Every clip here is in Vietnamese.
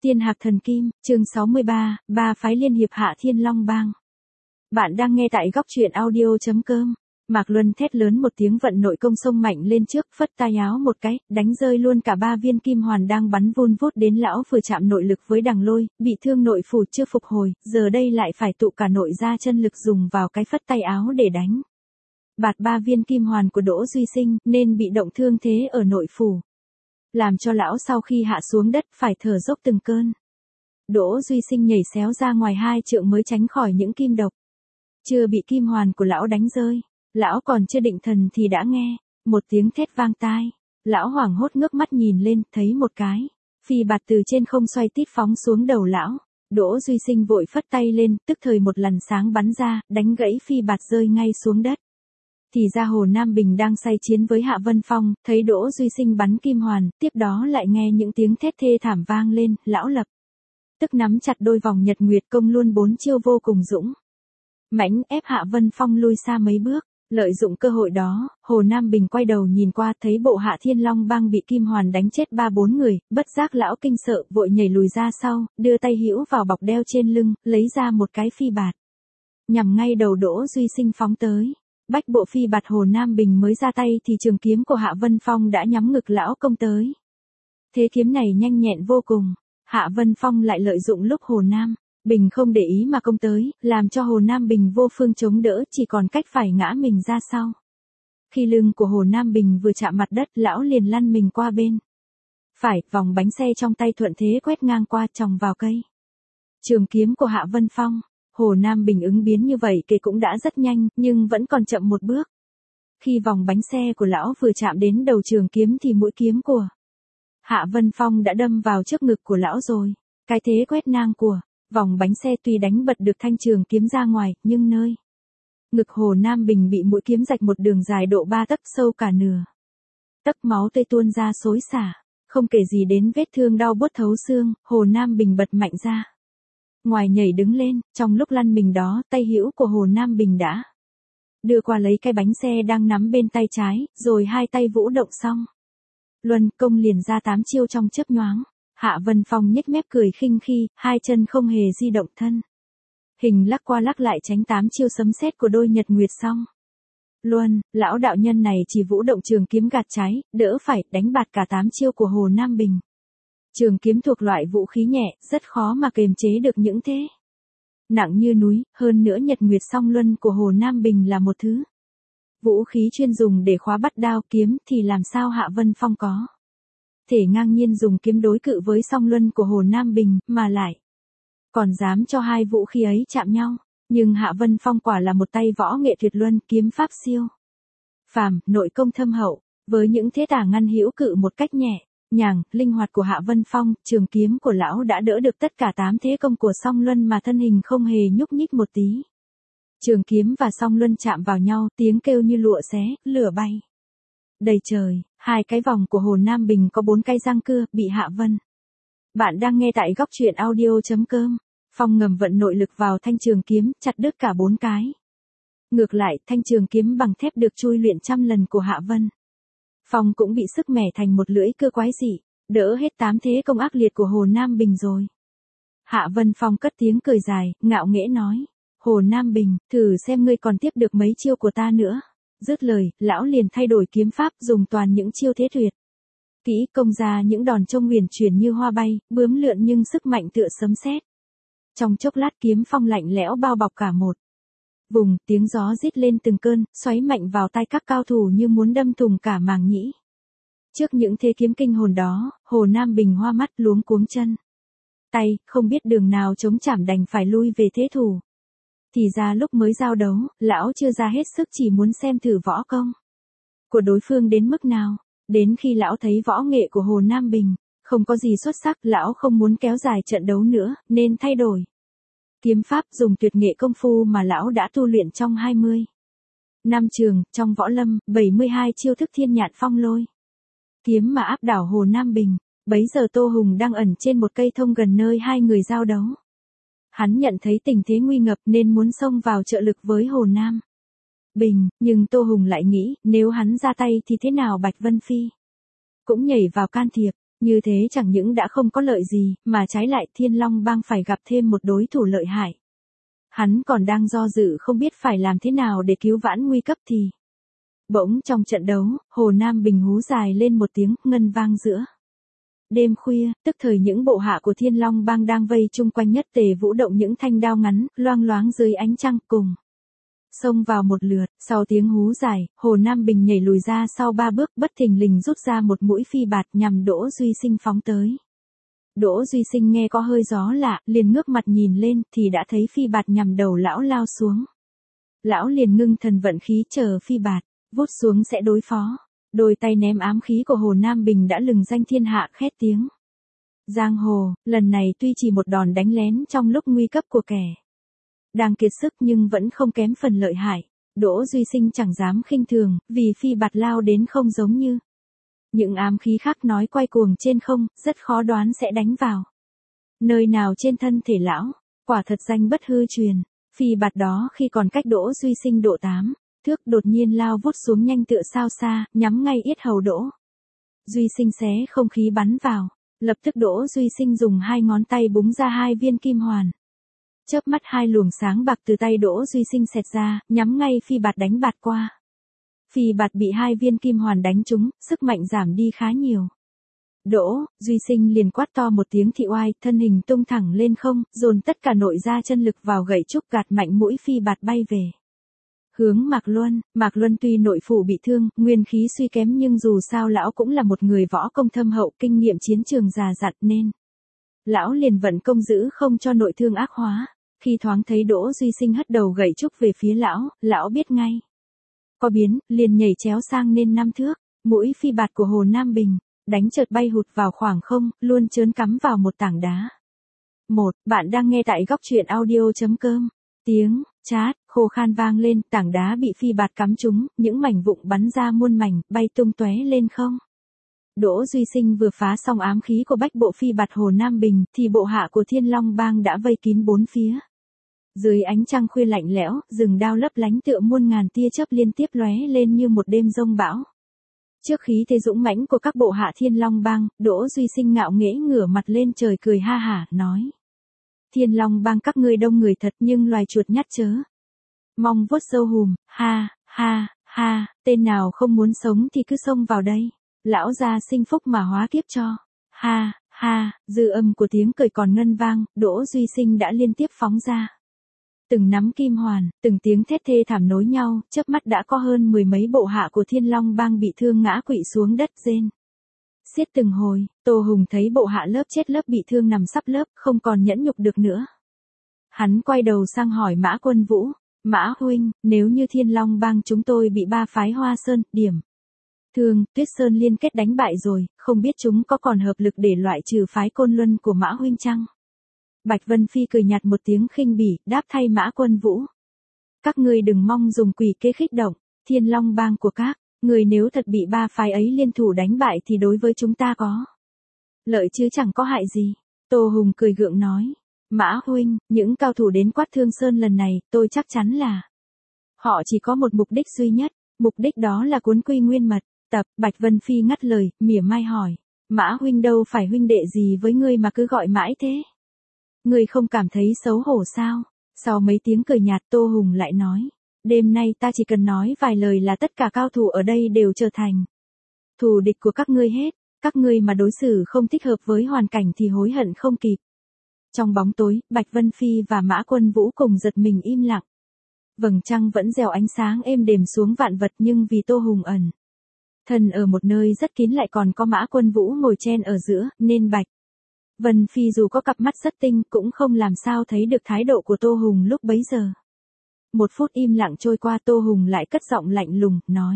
Tiên Hạc Thần Kim, chương 63, ba phái liên hiệp Hạ Thiên Long Bang. Bạn đang nghe tại góc truyện audio.com. Mạc Luân thét lớn một tiếng, vận nội công xông mạnh lên trước, phất tay áo một cái, đánh rơi luôn cả ba viên kim hoàn đang bắn vun vút đến lão, vừa chạm nội lực với đằng lôi, bị thương nội phủ chưa phục hồi, giờ đây lại phải tụ cả nội ra chân lực dùng vào cái phất tay áo để đánh. Bạt ba viên kim hoàn của Đỗ Duy Sinh nên bị động thương thế ở nội phủ, làm cho lão sau khi hạ xuống đất phải thở dốc từng cơn. Đỗ Duy Sinh nhảy xéo ra ngoài 2 trượng mới tránh khỏi những kim độc. Chưa bị kim hoàn của lão đánh rơi, lão còn chưa định thần thì đã nghe một tiếng thét vang tai. Lão hoảng hốt ngước mắt nhìn lên, thấy một cái phi bạt từ trên không xoay tít phóng xuống đầu lão. Đỗ Duy Sinh vội phất tay lên, tức thời một làn sáng bắn ra, đánh gãy phi bạt rơi ngay xuống đất. Thì ra Hồ Nam Bình đang say chiến với Hạ Vân Phong, thấy Đỗ Duy Sinh bắn kim hoàn, tiếp đó lại nghe những tiếng thét thê thảm vang lên, lão lập tức nắm chặt đôi vòng nhật nguyệt công luôn 4 chiêu vô cùng dũng mãnh ép Hạ Vân Phong lui xa mấy bước. Lợi dụng cơ hội đó, Hồ Nam Bình quay đầu nhìn qua, thấy bộ Hạ Thiên Long Bang bị kim hoàn đánh chết 3-4 người, bất giác lão kinh sợ, vội nhảy lùi ra sau, đưa tay hữu vào bọc đeo trên lưng, lấy ra một cái phi bạt, nhằm ngay đầu Đỗ Duy Sinh phóng tới. Bách bộ phi bạt Hồ Nam Bình mới ra tay thì trường kiếm của Hạ Vân Phong đã nhắm ngực lão công tới. Thế kiếm này nhanh nhẹn vô cùng, Hạ Vân Phong lại lợi dụng lúc Hồ Nam Bình không để ý mà công tới, làm cho Hồ Nam Bình vô phương chống đỡ, chỉ còn cách phải ngã mình ra sau. Khi lưng của Hồ Nam Bình vừa chạm mặt đất, lão liền lăn mình qua bên phải, vòng bánh xe trong tay thuận thế quét ngang qua, chòng vào cây trường kiếm của Hạ Vân Phong. Hồ Nam Bình ứng biến như vậy kể cũng đã rất nhanh, nhưng vẫn còn chậm một bước. Khi vòng bánh xe của lão vừa chạm đến đầu trường kiếm thì mũi kiếm của Hạ Vân Phong đã đâm vào trước ngực của lão rồi. Cái thế quét ngang của vòng bánh xe tuy đánh bật được thanh trường kiếm ra ngoài, nhưng nơi ngực Hồ Nam Bình bị mũi kiếm rạch một đường dài độ 3 tấc, sâu cả nửa tấc, máu tươi tuôn ra xối xả. Không kể gì đến vết thương đau buốt thấu xương, Hồ Nam Bình bật mạnh ra ngoài nhảy đứng lên. Trong lúc lăn mình đó, tay hữu của Hồ Nam Bình đã đưa qua lấy cái bánh xe đang nắm bên tay trái, rồi hai tay vũ động xong luân công liền ra 8 chiêu trong chớp nhoáng. Hạ Vân Phong nhếch mép cười khinh khi, hai chân không hề di động, thân hình lắc qua lắc lại tránh 8 chiêu sấm sét của đôi nhật nguyệt xong luân. Lão đạo nhân này chỉ vũ động trường kiếm gạt trái, đỡ phải, đánh bạt cả 8 chiêu của Hồ Nam Bình. Trường kiếm thuộc loại vũ khí nhẹ, rất khó mà kềm chế được những thế nặng như núi, hơn nữa nhật nguyệt song luân của Hồ Nam Bình là một thứ vũ khí chuyên dùng để khóa bắt đao kiếm, thì làm sao Hạ Vân Phong có thể ngang nhiên dùng kiếm đối cự với song luân của Hồ Nam Bình, mà lại còn dám cho hai vũ khí ấy chạm nhau. Nhưng Hạ Vân Phong quả là một tay võ nghệ tuyệt luân, kiếm pháp siêu phàm, nội công thâm hậu, với những thế tả ngăn hữu cự một cách nhẹ nhàng, linh hoạt của Hạ Vân Phong, trường kiếm của lão đã đỡ được tất cả 8 thế công của song luân mà thân hình không hề nhúc nhích một tí. Trường kiếm và song luân chạm vào nhau, tiếng kêu như lụa xé, lửa bay đầy trời. Hai cái vòng của Hồ Nam Bình có 4 cái răng cưa, bị Hạ Vân. Bạn đang nghe tại góc truyện audio.com. Phong ngầm vận nội lực vào thanh trường kiếm, chặt đứt cả 4 cái. Ngược lại, thanh trường kiếm bằng thép được chui luyện trăm lần của Hạ Vân Phong cũng bị sức mẻ thành một lưỡi cưa quái dị, đỡ hết 8 thế công ác liệt của Hồ Nam Bình rồi. Hạ Vân Phong cất tiếng cười dài, ngạo nghễ nói: Hồ Nam Bình, thử xem ngươi còn tiếp được mấy chiêu của ta nữa. Dứt lời, lão liền thay đổi kiếm pháp, dùng toàn những chiêu thế tuyệt kỹ, công ra những đòn trông huyền chuyển như hoa bay, bướm lượn nhưng sức mạnh tựa sấm sét. Trong chốc lát kiếm phong lạnh lẽo bao bọc cả một vùng, tiếng gió rít lên từng cơn, xoáy mạnh vào tai các cao thủ như muốn đâm thủng cả màng nhĩ. Trước những thế kiếm kinh hồn đó, Hồ Nam Bình hoa mắt, luống cuống chân tay, không biết đường nào chống chảm, đành phải lui về thế thủ. Thì ra lúc mới giao đấu, lão chưa ra hết sức, chỉ muốn xem thử võ công của đối phương đến mức nào. Đến khi lão thấy võ nghệ của Hồ Nam Bình không có gì xuất sắc, lão không muốn kéo dài trận đấu nữa, nên thay đổi kiếm pháp, dùng tuyệt nghệ công phu mà lão đã tu luyện trong 20 năm trường, trong võ lâm, 72 chiêu thức thiên nhạn phong lôi kiếm mà áp đảo Hồ Nam Bình. Bấy giờ Tô Hùng đang ẩn trên một cây thông gần nơi hai người giao đấu. Hắn nhận thấy tình thế nguy ngập nên muốn xông vào trợ lực với Hồ Nam Bình, nhưng Tô Hùng lại nghĩ, nếu hắn ra tay thì thế nào Bạch Vân Phi cũng nhảy vào can thiệp. Như thế chẳng những đã không có lợi gì, mà trái lại Thiên Long Bang phải gặp thêm một đối thủ lợi hại. Hắn còn đang do dự không biết phải làm thế nào để cứu vãn nguy cấp thì. Bỗng trong trận đấu, Hồ Nam Bình hú dài lên một tiếng, ngân vang giữa. Đêm khuya, tức thời những bộ hạ của Thiên Long Bang đang vây chung quanh Nhất Tề vũ động những thanh đao ngắn, loang loáng dưới ánh trăng cùng. Xông vào một lượt, sau tiếng hú dài, Hồ Nam Bình nhảy lùi ra sau 3 bước bất thình lình rút ra một mũi phi bạt nhằm Đỗ Duy Sinh phóng tới. Đỗ Duy Sinh nghe có hơi gió lạ, liền ngước mặt nhìn lên thì đã thấy phi bạt nhằm đầu lão lao xuống. Lão liền ngưng thần vận khí chờ phi bạt, vút xuống sẽ đối phó. Đôi tay ném ám khí của Hồ Nam Bình đã lừng danh thiên hạ khét tiếng. Giang hồ, lần này tuy chỉ một đòn đánh lén trong lúc nguy cấp của kẻ đang kiệt sức nhưng vẫn không kém phần lợi hại. Đỗ Duy Sinh chẳng dám khinh thường, vì phi bạt lao đến không giống như những ám khí khác nói quay cuồng trên không, rất khó đoán sẽ đánh vào nơi nào trên thân thể lão. Quả thật danh bất hư truyền, phi bạt đó khi còn cách Đỗ Duy Sinh độ 8 thước đột nhiên lao vút xuống nhanh tựa sao xa, nhắm ngay yết hầu Đỗ Duy Sinh xé không khí bắn vào. Lập tức Đỗ Duy Sinh dùng 2 ngón tay búng ra 2 viên kim hoàn. Chớp mắt 2 luồng sáng bạc từ tay Đỗ Duy Sinh xẹt ra, nhắm ngay phi bạt đánh bạt qua. Phi bạt bị 2 viên kim hoàn đánh trúng, sức mạnh giảm đi khá nhiều. Đỗ Duy Sinh liền quát to một tiếng thị oai, thân hình tung thẳng lên không, dồn tất cả nội ra chân lực vào gậy trúc gạt mạnh mũi phi bạt bay về. Hướng Mạc Luân tuy nội phủ bị thương, nguyên khí suy kém nhưng dù sao lão cũng là một người võ công thâm hậu, kinh nghiệm chiến trường già dặn nên lão liền vận công giữ không cho nội thương ác hóa. Khi thoáng thấy Đỗ Duy Sinh hất đầu gậy trúc về phía lão biết ngay có biến, liền nhảy chéo sang nên 5 thước, mũi phi bạt của Hồ Nam Bình đánh chợt bay hụt vào khoảng không, luôn chớn cắm vào một tảng đá. Bạn đang nghe tại góc truyện audio.com. Tiếng chát khô khan vang lên, tảng đá bị phi bạt cắm trúng, những mảnh vụn bắn ra muôn mảnh, bay tung tóe lên không. Đỗ Duy Sinh vừa phá xong ám khí của bách bộ phi bạt Hồ Nam Bình, thì bộ hạ của Thiên Long Bang đã vây kín 4 phía. Dưới ánh trăng khuya lạnh lẽo, rừng đao lấp lánh tựa muôn ngàn tia chớp liên tiếp lóe lên như một đêm giông bão. Trước khí thế dũng mãnh của các bộ hạ Thiên Long Bang, Đỗ Duy Sinh ngạo nghễ ngửa mặt lên trời cười ha hả, nói: Thiên Long Bang các ngươi đông người thật nhưng loài chuột nhắt chớ mong vuốt râu hùm, ha, ha, ha, tên nào không muốn sống thì cứ xông vào đây, lão gia sinh phúc mà hóa kiếp cho, ha, ha, dư âm của tiếng cười còn ngân vang, Đỗ Duy Sinh đã liên tiếp phóng ra. Từng nắm kim hoàn, từng tiếng thét thê thảm nối nhau, chớp mắt đã có hơn 10 mấy bộ hạ của Thiên Long Bang bị thương ngã quỵ xuống đất rên xiết từng hồi. Tô Hùng thấy bộ hạ lớp chết lớp bị thương nằm sắp lớp, không còn nhẫn nhục được nữa. Hắn quay đầu sang hỏi Mã Quân Vũ: Mã huynh, nếu như Thiên Long Bang chúng tôi bị 3 phái Hoa Sơn, Điểm Thương, Tuyết Sơn liên kết đánh bại rồi, không biết chúng có còn hợp lực để loại trừ phái Côn Luân của Mã huynh chăng? Bạch Vân Phi cười nhạt một tiếng khinh bỉ, đáp thay Mã Quân Vũ: Các ngươi đừng mong dùng quỷ kế khích động Thiên Long Bang của các người, nếu thật bị 3 phái ấy liên thủ đánh bại thì đối với chúng ta có lợi chứ chẳng có hại gì. Tô Hùng cười gượng nói: Mã huynh, những cao thủ đến Quát Thương Sơn lần này, tôi chắc chắn là họ chỉ có một mục đích duy nhất, mục đích đó là cuốn Quy Nguyên Mật Tập. Bạch Vân Phi ngắt lời, mỉa mai hỏi: Mã huynh đâu phải huynh đệ gì với ngươi mà cứ gọi mãi thế? Ngươi không cảm thấy xấu hổ sao? Sau mấy tiếng cười nhạt, Tô Hùng lại nói: Đêm nay ta chỉ cần nói vài lời là tất cả cao thủ ở đây đều trở thành thù địch của các ngươi hết. Các ngươi mà đối xử không thích hợp với hoàn cảnh thì hối hận không kịp. Trong bóng tối, Bạch Vân Phi và Mã Quân Vũ cùng giật mình im lặng. Vầng trăng vẫn rèo ánh sáng êm đềm xuống vạn vật, nhưng vì Tô Hùng ẩn thân ở một nơi rất kín lại còn có Mã Quân Vũ ngồi chen ở giữa, nên Bạch Vân Phi dù có cặp mắt rất tinh cũng không làm sao thấy được thái độ của Tô Hùng lúc bấy giờ. 1 phút im lặng trôi qua, Tô Hùng lại cất giọng lạnh lùng, nói: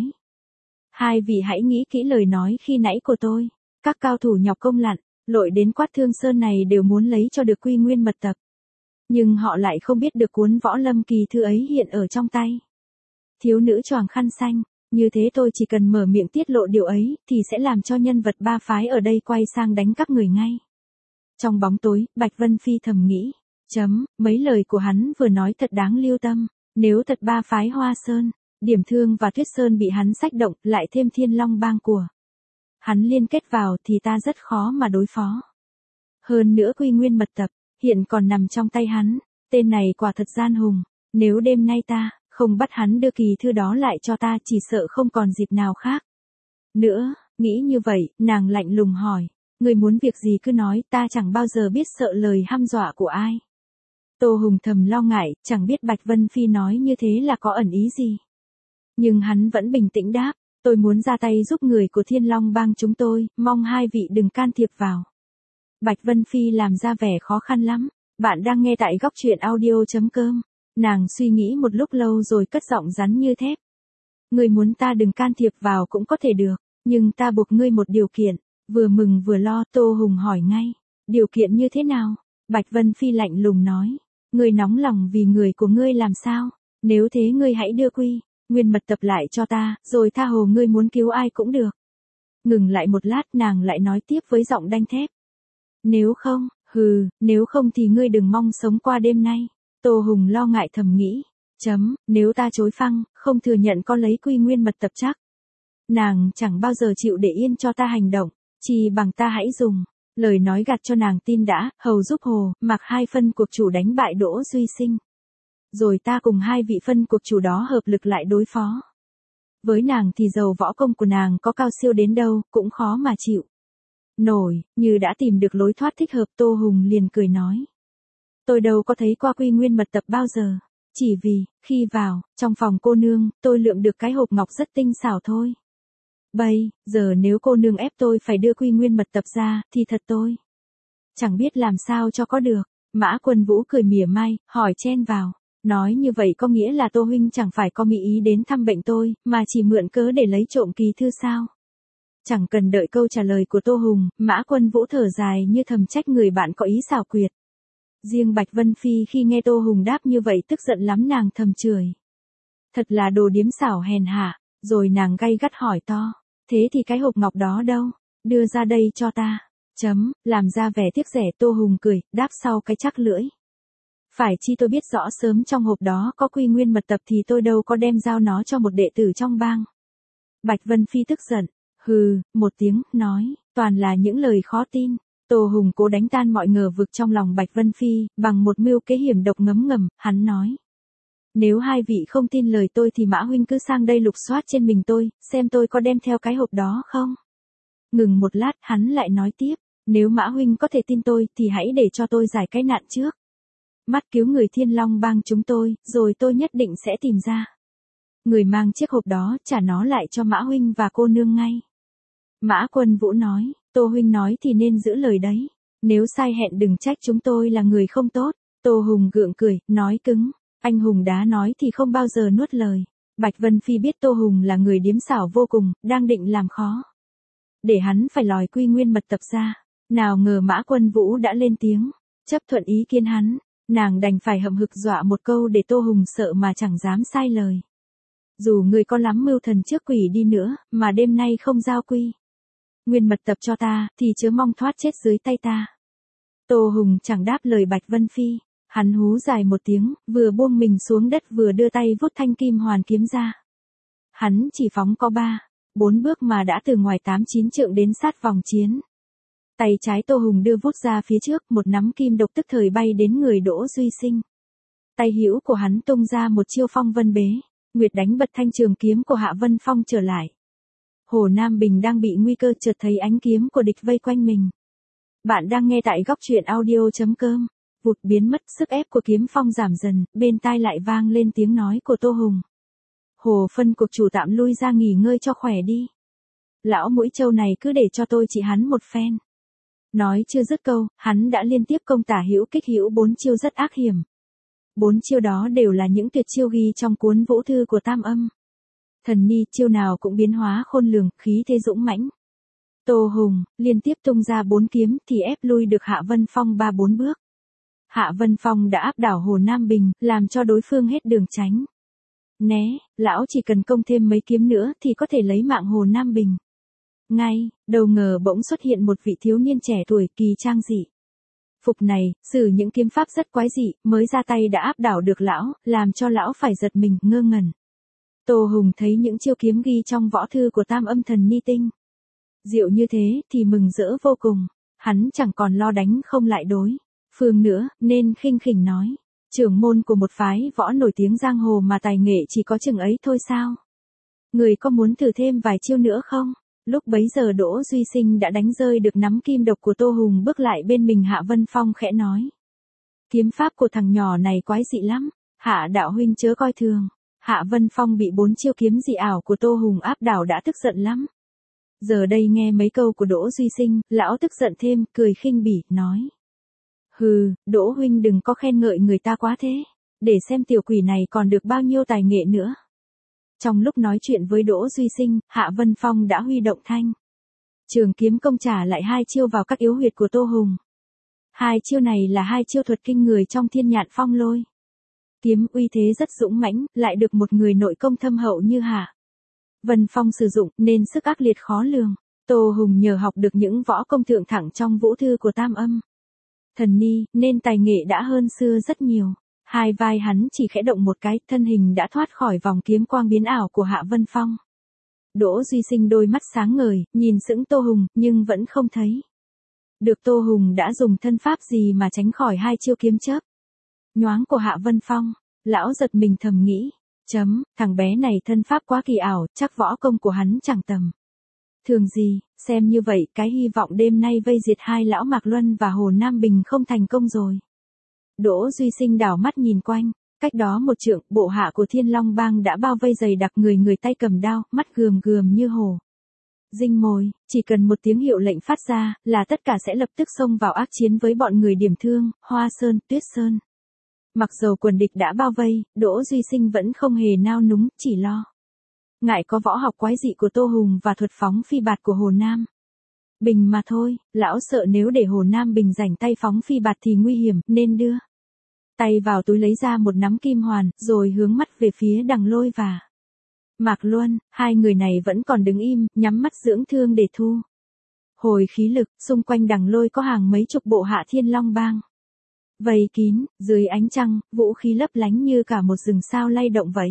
Hai vị hãy nghĩ kỹ lời nói khi nãy của tôi. Các cao thủ nhọc công lặn lội đến Quát Thương Sơn này đều muốn lấy cho được Quy Nguyên Mật Tập. Nhưng họ lại không biết được cuốn Võ Lâm Kỳ Thư ấy hiện ở trong tay thiếu nữ choàng khăn xanh. Như thế tôi chỉ cần mở miệng tiết lộ điều ấy, thì sẽ làm cho nhân vật 3 phái ở đây quay sang đánh các người ngay. Trong bóng tối, Bạch Vân Phi thầm nghĩ: mấy lời của hắn vừa nói thật đáng lưu tâm. Nếu thật 3 phái Hoa Sơn, Điểm Thương và Tuyết Sơn bị hắn xách động, lại thêm Thiên Long Bang của hắn liên kết vào thì ta rất khó mà đối phó. Hơn nữa quy nguyên mật tập, hiện còn nằm trong tay hắn, tên này quả thật gian hùng, nếu đêm nay ta không bắt hắn đưa kỳ thư đó lại cho ta chỉ sợ không còn dịp nào khác. Nữa, nghĩ như vậy, nàng lạnh lùng hỏi, người muốn việc gì cứ nói, ta chẳng bao giờ biết sợ lời hăm dọa của ai. Tô Hùng thầm lo ngại, chẳng biết Bạch Vân Phi nói như thế là có ẩn ý gì. Nhưng hắn vẫn bình tĩnh đáp, tôi muốn ra tay giúp người của Thiên Long Bang chúng tôi, mong hai vị đừng can thiệp vào. Bạch Vân Phi làm ra vẻ khó khăn lắm, bạn đang nghe tại góc truyện audio.com. Nàng suy nghĩ một lúc lâu rồi cất giọng rắn như thép. Người muốn ta đừng can thiệp vào cũng có thể được, nhưng ta buộc ngươi một điều kiện. Vừa mừng vừa lo, Tô Hùng hỏi ngay, điều kiện như thế nào? Bạch Vân Phi lạnh lùng nói, ngươi nóng lòng vì người của ngươi làm sao? Nếu thế ngươi hãy đưa quy nguyên mật tập lại cho ta, rồi tha hồ ngươi muốn cứu ai cũng được. Ngừng lại một lát, nàng lại nói tiếp với giọng đanh thép. Nếu không, nếu không thì ngươi đừng mong sống qua đêm nay. Tô Hùng lo ngại thầm nghĩ, nếu ta chối phăng, không thừa nhận có lấy quy nguyên mật tập chắc. Nàng chẳng bao giờ chịu để yên cho ta hành động, chỉ bằng ta hãy dùng lời nói gạt cho nàng tin đã, hầu giúp Hồ, Mạc hai phân cuộc chủ đánh bại Đỗ Duy Sinh. Rồi ta cùng hai vị phân cuộc chủ đó hợp lực lại đối phó. Với nàng thì dầu võ công của nàng có cao siêu đến đâu, cũng khó mà chịu nổi, như đã tìm được lối thoát thích hợp. Tô Hùng liền cười nói. Tôi đâu có thấy qua quy nguyên mật tập bao giờ, chỉ vì, khi vào, trong phòng cô nương, tôi lượm được cái hộp ngọc rất tinh xảo thôi. Bây giờ nếu cô nương ép tôi phải đưa quy nguyên mật tập ra, thì thật tôi chẳng biết làm sao cho có được. Mã Quân Vũ cười mỉa mai, hỏi chen vào. Nói như vậy có nghĩa là Tô huynh chẳng phải có mỹ ý đến thăm bệnh tôi, mà chỉ mượn cớ để lấy trộm kỳ thư sao? Chẳng cần đợi câu trả lời của Tô Hùng, Mã Quân Vũ thở dài như thầm trách người bạn có ý xảo quyệt. Riêng Bạch Vân Phi khi nghe Tô Hùng đáp như vậy tức giận lắm, nàng thầm chửi. Thật là đồ điếm xảo hèn hạ, rồi nàng gay gắt hỏi to. Thế thì cái hộp ngọc đó đâu? Đưa ra đây cho ta. Làm ra vẻ tiếc rẻ. Tô Hùng cười, đáp sau cái chắc lưỡi. Phải chi tôi biết rõ sớm trong hộp đó có quy nguyên mật tập thì tôi đâu có đem giao nó cho một đệ tử trong bang. Bạch Vân Phi tức giận, một tiếng, nói, toàn là những lời khó tin. Tô Hùng cố đánh tan mọi ngờ vực trong lòng Bạch Vân Phi, bằng một mưu kế hiểm độc ngấm ngầm, hắn nói. Nếu hai vị không tin lời tôi thì Mã huynh cứ sang đây lục soát trên mình tôi, xem tôi có đem theo cái hộp đó không. Ngừng một lát, hắn lại nói tiếp, nếu Mã huynh có thể tin tôi thì hãy để cho tôi giải cái nạn trước. Mắt cứu người Thiên Long Bang chúng tôi, rồi tôi nhất định sẽ tìm ra người mang chiếc hộp đó, trả nó lại cho Mã huynh và cô nương ngay. Mã Quân Vũ nói, Tô huynh nói thì nên giữ lời đấy. Nếu sai hẹn đừng trách chúng tôi là người không tốt. Tô Hùng gượng cười, nói cứng. Anh hùng đá nói thì không bao giờ nuốt lời. Bạch Vân Phi biết Tô Hùng là người điếm xảo vô cùng, đang định làm khó để hắn phải lòi quy nguyên mật tập ra. Nào ngờ Mã Quân Vũ đã lên tiếng, chấp thuận ý kiến hắn. Nàng đành phải hậm hực dọa một câu để Tô Hùng sợ mà chẳng dám sai lời. Dù người có lắm mưu thần trước quỷ đi nữa, mà đêm nay không giao quy nguyên mật tập cho ta, thì chớ mong thoát chết dưới tay ta. Tô Hùng chẳng đáp lời Bạch Vân Phi. Hắn hú dài một tiếng, vừa buông mình xuống đất vừa đưa tay vút thanh kim hoàn kiếm ra. Hắn chỉ phóng có 3-4 bước mà đã từ ngoài 8-9 trượng đến sát vòng chiến. Tay trái Tô Hùng đưa vút ra phía trước, một nắm kim độc tức thời bay đến người Đỗ Duy Sinh. Tay hữu của hắn tung ra một chiêu phong vân bế, nguyệt đánh bật thanh trường kiếm của Hạ Vân Phong trở lại. Hồ Nam Bình đang bị nguy cơ chợt thấy ánh kiếm của địch vây quanh mình. Bạn đang nghe tại góc truyện audio.com. Vụt biến mất, sức ép của kiếm phong giảm dần, bên tai lại vang lên tiếng nói của Tô Hùng. Hồ phân cuộc chủ tạm lui ra nghỉ ngơi cho khỏe đi. Lão mũi trâu này cứ để cho tôi chỉ hắn một phen. Nói chưa dứt câu, hắn đã liên tiếp công tả hữu kích hữu 4 chiêu rất ác hiểm. 4 chiêu đó đều là những tuyệt chiêu ghi trong cuốn vũ thư của Tam Âm Thần Ni, chiêu nào cũng biến hóa khôn lường, khí thế dũng mãnh. Tô Hùng liên tiếp tung ra 4 kiếm thì ép lui được Hạ Vân Phong 3-4 bước. Hạ Vân Phong đã áp đảo Hồ Nam Bình, làm cho đối phương hết đường tránh né. Lão chỉ cần công thêm mấy kiếm nữa thì có thể lấy mạng Hồ Nam Bình ngay. Đâu ngờ bỗng xuất hiện một vị thiếu niên trẻ tuổi kỳ trang dị phục này, sử những kiếm pháp rất quái dị, mới ra tay đã áp đảo được lão, làm cho lão phải giật mình, ngơ ngẩn. Tô Hùng thấy những chiêu kiếm ghi trong võ thư của Tam Âm Thần Ni tinh Diệu như thế thì mừng rỡ vô cùng, hắn chẳng còn lo đánh không lại đối phương nữa, nên khinh khỉnh nói. Trưởng môn của một phái võ nổi tiếng giang hồ mà tài nghệ chỉ có chừng ấy thôi sao? Người có muốn thử thêm vài chiêu nữa không? Lúc bấy giờ Đỗ Duy Sinh đã đánh rơi được nắm kim độc của Tô Hùng, bước lại bên mình Hạ Vân Phong khẽ nói. Kiếm pháp của thằng nhỏ này quái dị lắm, Hạ đạo huynh chớ coi thường. Hạ Vân Phong bị 4 chiêu kiếm dị ảo của Tô Hùng áp đảo đã tức giận lắm. Giờ đây nghe mấy câu của Đỗ Duy Sinh, lão tức giận thêm, cười khinh bỉ, nói. Hừ, Đỗ huynh đừng có khen ngợi người ta quá thế, để xem tiểu quỷ này còn được bao nhiêu tài nghệ nữa. Trong lúc nói chuyện với Đỗ Duy Sinh, Hạ Vân Phong đã huy động thanh trường kiếm công trả lại 2 chiêu vào các yếu huyệt của Tô Hùng. 2 chiêu này là 2 chiêu thuật kinh người trong Thiên Nhạn Phong Lôi. Kiếm uy thế rất dũng mãnh, lại được một người nội công thâm hậu như Hạ Vân Phong sử dụng nên sức ác liệt khó lường. Tô Hùng nhờ học được những võ công thượng thẳng trong vũ thư của Tam Âm Thần Ni, nên tài nghệ đã hơn xưa rất nhiều. Hai vai hắn chỉ khẽ động một cái, thân hình đã thoát khỏi vòng kiếm quang biến ảo của Hạ Vân Phong. Đỗ Duy Sinh đôi mắt sáng ngời, nhìn sững Tô Hùng, nhưng vẫn không thấy được Tô Hùng đã dùng thân pháp gì mà tránh khỏi 2 chiêu kiếm chớp nhoáng của Hạ Vân Phong. Lão giật mình thầm nghĩ, thằng bé này thân pháp quá kỳ ảo, chắc võ công của hắn chẳng tầm thường gì, xem như vậy cái hy vọng đêm nay vây diệt 2 lão Mạc Luân và Hồ Nam Bình không thành công rồi. Đỗ Duy Sinh đảo mắt nhìn quanh, cách đó 1 trượng, bộ hạ của Thiên Long Bang đã bao vây dày đặc người tay cầm đao, mắt gườm gườm như hổ rinh mồi, chỉ cần một tiếng hiệu lệnh phát ra, là tất cả sẽ lập tức xông vào ác chiến với bọn người Điểm Thương, Hoa Sơn, Tuyết Sơn. Mặc dầu quần địch đã bao vây, Đỗ Duy Sinh vẫn không hề nao núng, chỉ lo ngại có võ học quái dị của Tô Hùng và thuật phóng phi bạt của Hồ Nam Bình mà thôi. Lão sợ nếu để Hồ Nam Bình rảnh tay phóng phi bạt thì nguy hiểm, nên đưa tay vào túi lấy ra một nắm kim hoàn, rồi hướng mắt về phía Đằng Lôi và Mạc Luân. 2 người này vẫn còn đứng im, nhắm mắt dưỡng thương để thu hồi khí lực. Xung quanh Đằng Lôi có hàng mấy chục bộ hạ Thiên Long Bang vây kín, dưới ánh trăng, vũ khí lấp lánh như cả một rừng sao lay động vậy.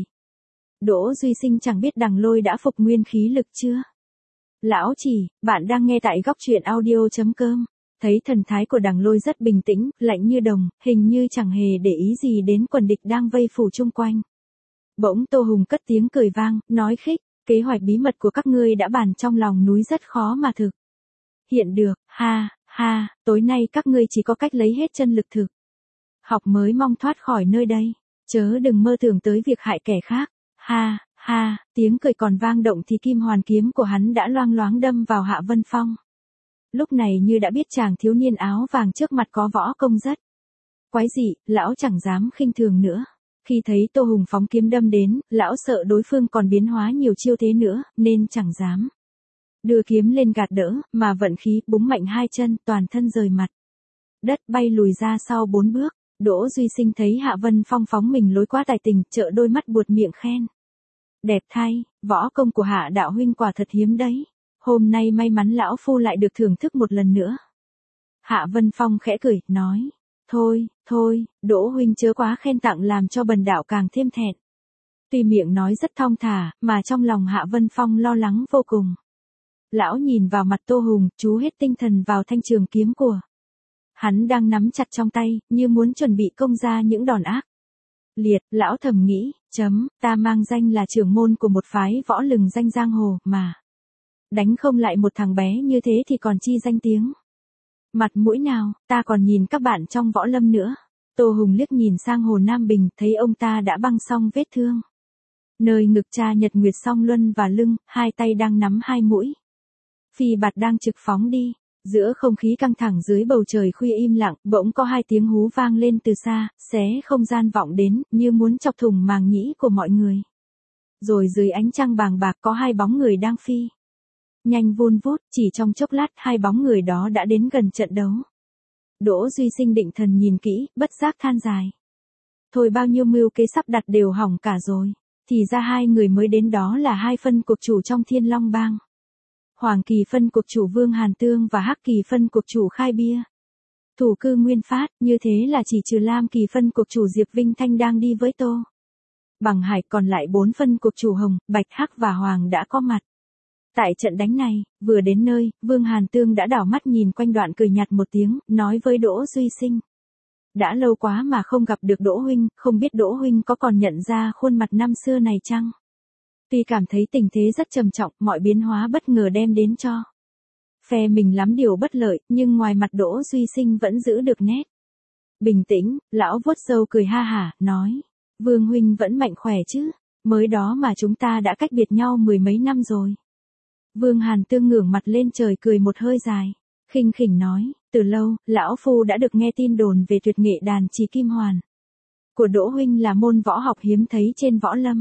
Đỗ Duy Sinh chẳng biết Đằng Lôi đã phục nguyên khí lực chưa. Lão chỉ, bạn đang nghe tại góc truyện audio.com. Thấy thần thái của Đằng Lôi rất bình tĩnh, lạnh như đồng, hình như chẳng hề để ý gì đến quần địch đang vây phủ chung quanh. Bỗng Tô Hùng cất tiếng cười vang, nói khích, kế hoạch bí mật của các ngươi đã bàn trong lòng núi rất khó mà thực hiện được, ha, ha, tối nay các ngươi chỉ có cách lấy hết chân lực thực học mới mong thoát khỏi nơi đây, chớ đừng mơ tưởng tới việc hại kẻ khác, ha, ha, tiếng cười còn vang động thì kim hoàn kiếm của hắn đã loang loáng đâm vào Hạ Vân Phong. Lúc này như đã biết chàng thiếu niên áo vàng trước mặt có võ công rất quái dị, lão chẳng dám khinh thường nữa. Khi thấy Tô Hùng phóng kiếm đâm đến, lão sợ đối phương còn biến hóa nhiều chiêu thế nữa, nên chẳng dám đưa kiếm lên gạt đỡ, mà vận khí búng mạnh 2 chân, toàn thân rời mặt đất bay lùi ra sau 4 bước. Đỗ Duy Sinh thấy Hạ Vân Phong phóng mình lối quá tài tình, trợn đôi mắt buột miệng khen. Đẹp thay, võ công của Hạ đạo huynh quả thật hiếm đấy. Hôm nay may mắn lão phu lại được thưởng thức một lần nữa. Hạ Vân Phong khẽ cười, nói. Thôi, Đỗ huynh chớ quá khen tặng làm cho bần đạo càng thêm thẹn. Tuy miệng nói rất thong thả, mà trong lòng Hạ Vân Phong lo lắng vô cùng. Lão nhìn vào mặt Tô Hùng, chú hết tinh thần vào thanh trường kiếm của hắn đang nắm chặt trong tay, như muốn chuẩn bị công ra những đòn ác liệt. Lão thầm nghĩ, ta mang danh là trưởng môn của một phái võ lừng danh giang hồ, mà đánh không lại một thằng bé như thế thì còn chi danh tiếng mặt mũi nào, ta còn nhìn các bạn trong võ lâm nữa. Tô Hùng liếc nhìn sang Hồ Nam Bình, thấy ông ta đã băng xong vết thương nơi ngực cha Nhật Nguyệt Song Luân và lưng, 2 tay đang nắm 2 mũi phi bạt đang trực phóng đi. Giữa không khí căng thẳng dưới bầu trời khuya im lặng, bỗng có 2 tiếng hú vang lên từ xa, xé không gian vọng đến, như muốn chọc thủng màng nhĩ của mọi người. Rồi dưới ánh trăng bàng bạc có 2 bóng người đang phi nhanh vun vút, chỉ trong chốc lát 2 bóng người đó đã đến gần trận đấu. Đỗ Duy Sinh định thần nhìn kỹ, bất giác than dài. Thôi bao nhiêu mưu kế sắp đặt đều hỏng cả rồi. Thì ra 2 người mới đến đó là 2 phân cuộc chủ trong Thiên Long Bang. Hoàng Kỳ phân cuộc chủ Vương Hàn Tương và Hắc Kỳ phân cuộc chủ Khai Bia. Thủ cư Nguyên Phát, như thế là chỉ trừ Lam Kỳ phân cuộc chủ Diệp Vinh Thanh đang đi với Tô Bằng Hải, còn lại 4 phân cuộc chủ Hồng, Bạch, Hắc và Hoàng đã có mặt. Tại trận đánh này, vừa đến nơi, Vương Hàn Tương đã đảo mắt nhìn quanh đoạn cười nhạt một tiếng, nói với Đỗ Duy Sinh. Đã lâu quá mà không gặp được Đỗ huynh, không biết Đỗ huynh có còn nhận ra khuôn mặt năm xưa này chăng? Tuy cảm thấy tình thế rất trầm trọng, mọi biến hóa bất ngờ đem đến cho phe mình lắm điều bất lợi, nhưng ngoài mặt Đỗ Duy Sinh vẫn giữ được nét bình tĩnh, lão vuốt râu cười ha hả, nói: Vương huynh vẫn mạnh khỏe chứ, mới đó mà chúng ta đã cách biệt nhau mười mấy năm rồi. Vương Hàn Tương ngửa mặt lên trời cười một hơi dài, khinh khỉnh nói: từ lâu, lão phu đã được nghe tin đồn về tuyệt nghệ đàn trì kim hoàn của Đỗ huynh là môn võ học hiếm thấy trên võ lâm.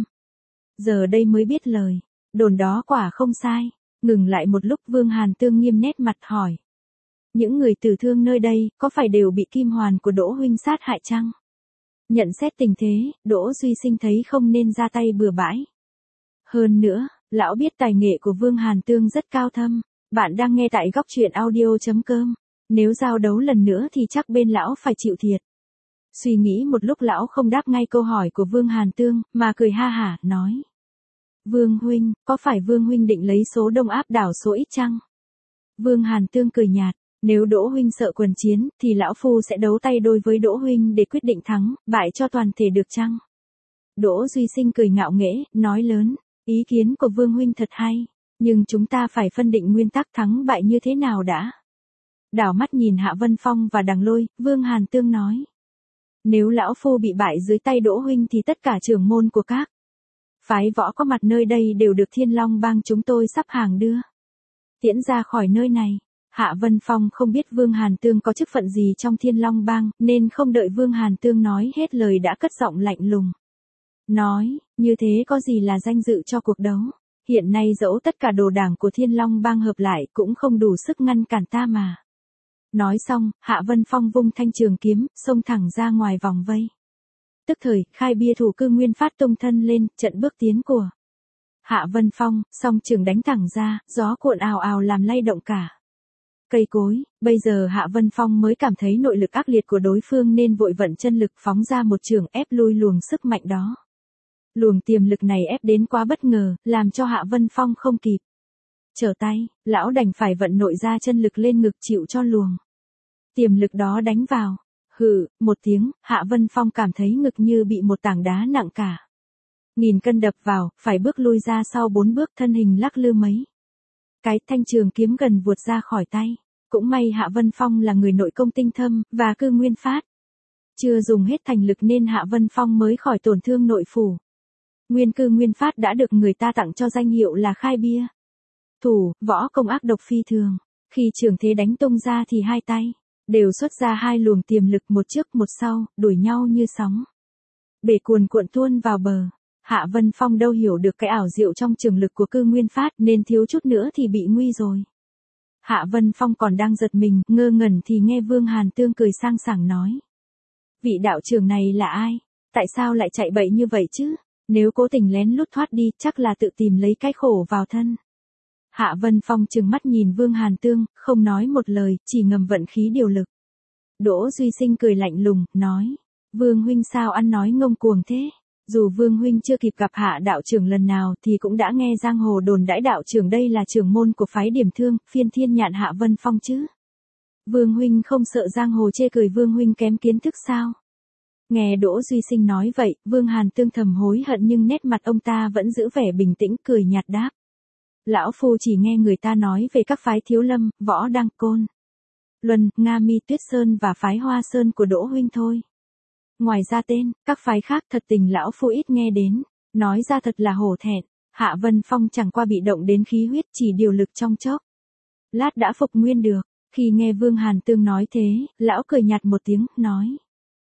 Giờ đây mới biết lời, đồn đó quả không sai. Ngừng lại một lúc, Vương Hàn Tương nghiêm nét mặt hỏi: những người tử thương nơi đây, có phải đều bị kim hoàn của Đỗ huynh sát hại chăng? Nhận xét tình thế, Đỗ Duy Sinh thấy không nên ra tay bừa bãi. Hơn nữa, lão biết tài nghệ của Vương Hàn Tương rất cao thâm. Bạn đang nghe tại góc truyện audio.com. Nếu giao đấu lần nữa thì chắc bên lão phải chịu thiệt. Suy nghĩ một lúc, lão không đáp ngay câu hỏi của Vương Hàn Tương, mà cười ha hả, nói: Vương huynh, có phải Vương huynh định lấy số đông áp đảo số ít chăng? Vương Hàn Tương cười nhạt: nếu Đỗ huynh sợ quần chiến, thì lão phu sẽ đấu tay đôi với Đỗ huynh để quyết định thắng, bại cho toàn thể được chăng? Đỗ Duy Sinh cười ngạo nghễ, nói lớn: ý kiến của Vương huynh thật hay, nhưng chúng ta phải phân định nguyên tắc thắng bại như thế nào đã. Đảo mắt nhìn Hạ Vân Phong và Đằng Lôi, Vương Hàn Tương nói: nếu lão phu bị bại dưới tay Đỗ huynh thì tất cả trưởng môn của các phái võ có mặt nơi đây đều được Thiên Long bang chúng tôi sắp hàng đưa tiễn ra khỏi nơi này. Hạ Vân Phong không biết Vương Hàn Tương có chức phận gì trong Thiên Long bang, nên không đợi Vương Hàn Tương nói hết lời đã cất giọng lạnh lùng, nói: như thế có gì là danh dự cho cuộc đấu? Hiện nay dẫu tất cả đồ đảng của Thiên Long bang hợp lại cũng không đủ sức ngăn cản ta mà. Nói xong, Hạ Vân Phong vung thanh trường kiếm, xông thẳng ra ngoài vòng vây. Tức thời, Khai Bia thủ cư Nguyên Phát tung thân lên, trận bước tiến của Hạ Vân Phong, song trường đánh thẳng ra, gió cuộn ào ào làm lay động cả cây cối. Bây giờ Hạ Vân Phong mới cảm thấy nội lực ác liệt của đối phương nên vội vận chân lực phóng ra một trường ép lui luồng sức mạnh đó. Luồng tiềm lực này ép đến quá bất ngờ, làm cho Hạ Vân Phong không kịp trở tay, lão đành phải vận nội ra chân lực lên ngực chịu cho luồng tiềm lực đó đánh vào. Hừ, một tiếng, Hạ Vân Phong cảm thấy ngực như bị một tảng đá nặng cả 1000 cân đập vào, phải bước lui ra sau 4 bước, thân hình lắc lư mấy cái, thanh trường kiếm gần vụt ra khỏi tay. Cũng may Hạ Vân Phong là người nội công tinh thâm, và cư Nguyên Phát chưa dùng hết thành lực nên Hạ Vân Phong mới khỏi tổn thương nội phủ. Nguyên cư Nguyên Phát đã được người ta tặng cho danh hiệu là Khai Bia thủ, võ công ác độc phi thường. Khi trường thế đánh tung ra thì hai tay đều xuất ra hai luồng tiềm lực, một trước một sau, đuổi nhau như sóng bể cuồn cuộn tuôn vào bờ. Hạ Vân Phong đâu hiểu được cái ảo diệu trong trường lực của cư Nguyên Phát, nên thiếu chút nữa thì bị nguy rồi. Hạ Vân Phong còn đang giật mình, ngơ ngẩn thì nghe Vương Hàn Tương cười sang sảng nói: vị đạo trưởng này là ai? Tại sao lại chạy bậy như vậy chứ? Nếu cố tình lén lút thoát đi, chắc là tự tìm lấy cái khổ vào thân. Hạ Vân Phong trừng mắt nhìn Vương Hàn Tương, không nói một lời, chỉ ngầm vận khí điều lực. Đỗ Duy Sinh cười lạnh lùng, nói: Vương huynh sao ăn nói ngông cuồng thế? Dù Vương huynh chưa kịp gặp Hạ đạo trưởng lần nào thì cũng đã nghe giang hồ đồn đãi đạo trưởng đây là trưởng môn của phái Điểm Thương, phiên thiên nhạn Hạ Vân Phong chứ. Vương huynh không sợ giang hồ chê cười Vương huynh kém kiến thức sao? Nghe Đỗ Duy Sinh nói vậy, Vương Hàn Tương thầm hối hận, nhưng nét mặt ông ta vẫn giữ vẻ bình tĩnh, cười nhạt đáp: lão phu chỉ nghe người ta nói về các phái Thiếu Lâm, Võ Đăng, Côn Luân, Nga Mi, Tuyết Sơn và phái Hoa Sơn của Đỗ huynh thôi. Ngoài ra tên, các phái khác thật tình lão phu ít nghe đến, nói ra thật là hổ thẹn. Hạ Vân Phong chẳng qua bị động đến khí huyết, chỉ điều lực trong chốc lát đã phục nguyên được. Khi nghe Vương Hàn Tương nói thế, lão cười nhạt một tiếng, nói: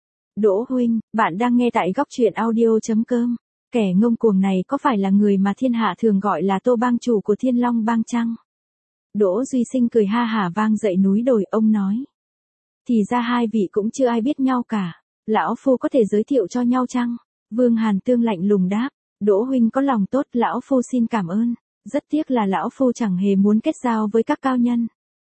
Đỗ huynh, bạn đang nghe tại góc truyện audio.com. Kẻ ngông cuồng này có phải là người mà thiên hạ thường gọi là Tô bang chủ của Thiên Long bang chăng? Đỗ Duy Sinh cười ha hả vang dậy núi đồi, ông nói: thì ra hai vị cũng chưa ai biết nhau cả. Lão phu có thể giới thiệu cho nhau chăng? Vương Hàn Tương lạnh lùng đáp: Đỗ huynh có lòng tốt, lão phu xin cảm ơn. Rất tiếc là lão phu chẳng hề muốn kết giao với các cao nhân.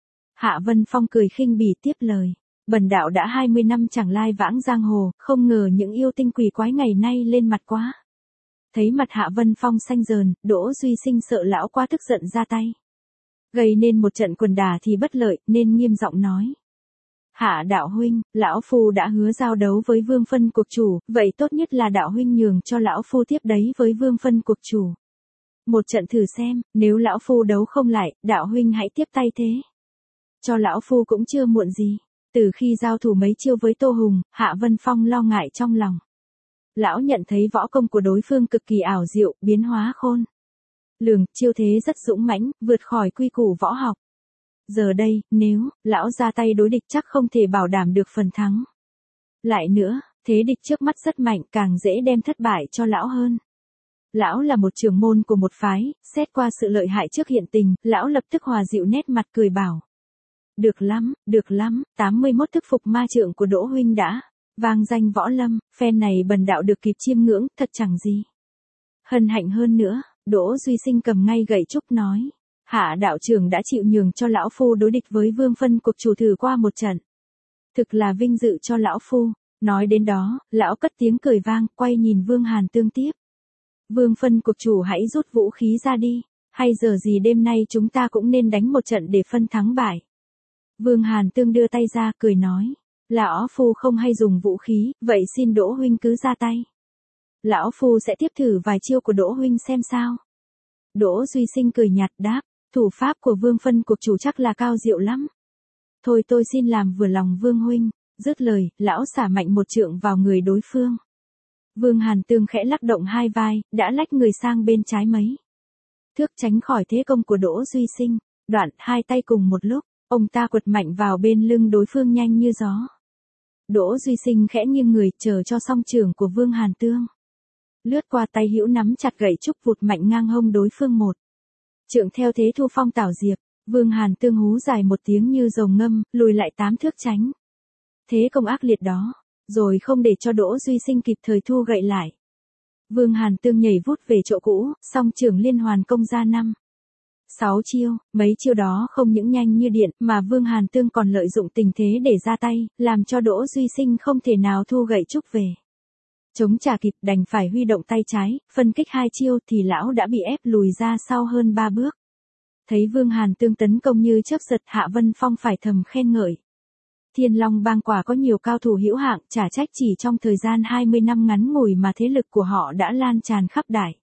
Hạ Vân Phong cười khinh bỉ tiếp lời: bần đạo đã 20 năm chẳng lai vãng giang hồ, không ngờ những yêu tinh quỷ quái ngày nay lên mặt quá Thấy mặt Hạ Vân Phong xanh dờn, Đỗ Duy Sinh sợ lão quá tức giận ra tay. Gây nên một trận quần đả thì bất lợi, nên nghiêm giọng nói. Hạ đạo huynh, lão phu đã hứa giao đấu với Vương Phân cuộc chủ, vậy tốt nhất là đạo huynh nhường cho lão phu tiếp đấy với Vương Phân cuộc chủ. Một trận thử xem, nếu lão phu đấu không lại, đạo huynh hãy tiếp tay thế. Cho lão phu cũng chưa muộn gì. Từ khi giao thủ mấy chiêu với Tô Hùng, Hạ Vân Phong lo ngại trong lòng. Lão nhận thấy võ công của đối phương cực kỳ ảo diệu, biến hóa khôn lường, chiêu thế rất dũng mãnh, vượt khỏi quy củ võ học. Giờ đây, nếu lão ra tay đối địch chắc không thể bảo đảm được phần thắng. Lại nữa, thế địch trước mắt rất mạnh, càng dễ đem thất bại cho lão hơn. Lão là một trưởng môn của một phái, xét qua sự lợi hại trước hiện tình, lão lập tức hòa dịu nét mặt cười bảo. Được lắm, 81 thức phục ma trượng của Đỗ huynh đã vang danh võ lâm, phen này bần đạo được kịp chiêm ngưỡng, thật chẳng gì hân hạnh hơn nữa. Đỗ Duy Sinh cầm ngay gậy trúc nói. Hạ đạo trưởng đã chịu nhường cho lão phu đối địch với Vương Phân cuộc chủ thử qua một trận. Thực là vinh dự cho lão phu. Nói đến đó, lão cất tiếng cười vang, quay nhìn Vương Hàn Tương tiếp. Vương Phân cuộc chủ hãy rút vũ khí ra đi, hay giờ gì đêm nay chúng ta cũng nên đánh một trận để phân thắng bại. Vương Hàn Tương đưa tay ra, cười nói. Lão phu không hay dùng vũ khí, vậy xin Đỗ huynh cứ ra tay. Lão phu sẽ tiếp thử vài chiêu của Đỗ huynh xem sao. Đỗ Duy Sinh cười nhạt đáp, thủ pháp của Vương Phân cuộc chủ chắc là cao diệu lắm. Thôi tôi xin làm vừa lòng Vương huynh. Dứt lời, lão xả mạnh một trượng vào người đối phương. Vương Hàn Tương khẽ lắc động hai vai, đã lách người sang bên trái mấy thước tránh khỏi thế công của Đỗ Duy Sinh. Đoạn hai tay cùng một lúc, ông ta quật mạnh vào bên lưng đối phương nhanh như gió. Đỗ Duy Sinh khẽ nghiêng người chờ cho song chưởng của Vương Hàn Tương. Lướt qua tay hữu nắm chặt gậy trúc vụt mạnh ngang hông đối phương một trượng theo thế thu phong tảo diệp. Vương Hàn Tương hú dài một tiếng như rồng ngâm, lùi lại 8 thước tránh thế công ác liệt đó, rồi không để cho Đỗ Duy Sinh kịp thời thu gậy lại. Vương Hàn Tương nhảy vút về chỗ cũ, song chưởng liên hoàn công ra 5-6 chiêu, mấy chiêu đó không những nhanh như điện, mà Vương Hàn Tương còn lợi dụng tình thế để ra tay, làm cho Đỗ Duy Sinh không thể nào thu gậy trúc về. Chống trả kịp, đành phải huy động tay trái, phân kích hai chiêu thì lão đã bị ép lùi ra sau hơn 3 bước. Thấy Vương Hàn Tương tấn công như chớp giật, Hạ Vân Phong phải thầm khen ngợi. Thiên Long Bang quả có nhiều cao thủ hữu hạng, chả trách chỉ trong thời gian 20 năm ngắn ngủi mà thế lực của họ đã lan tràn khắp đại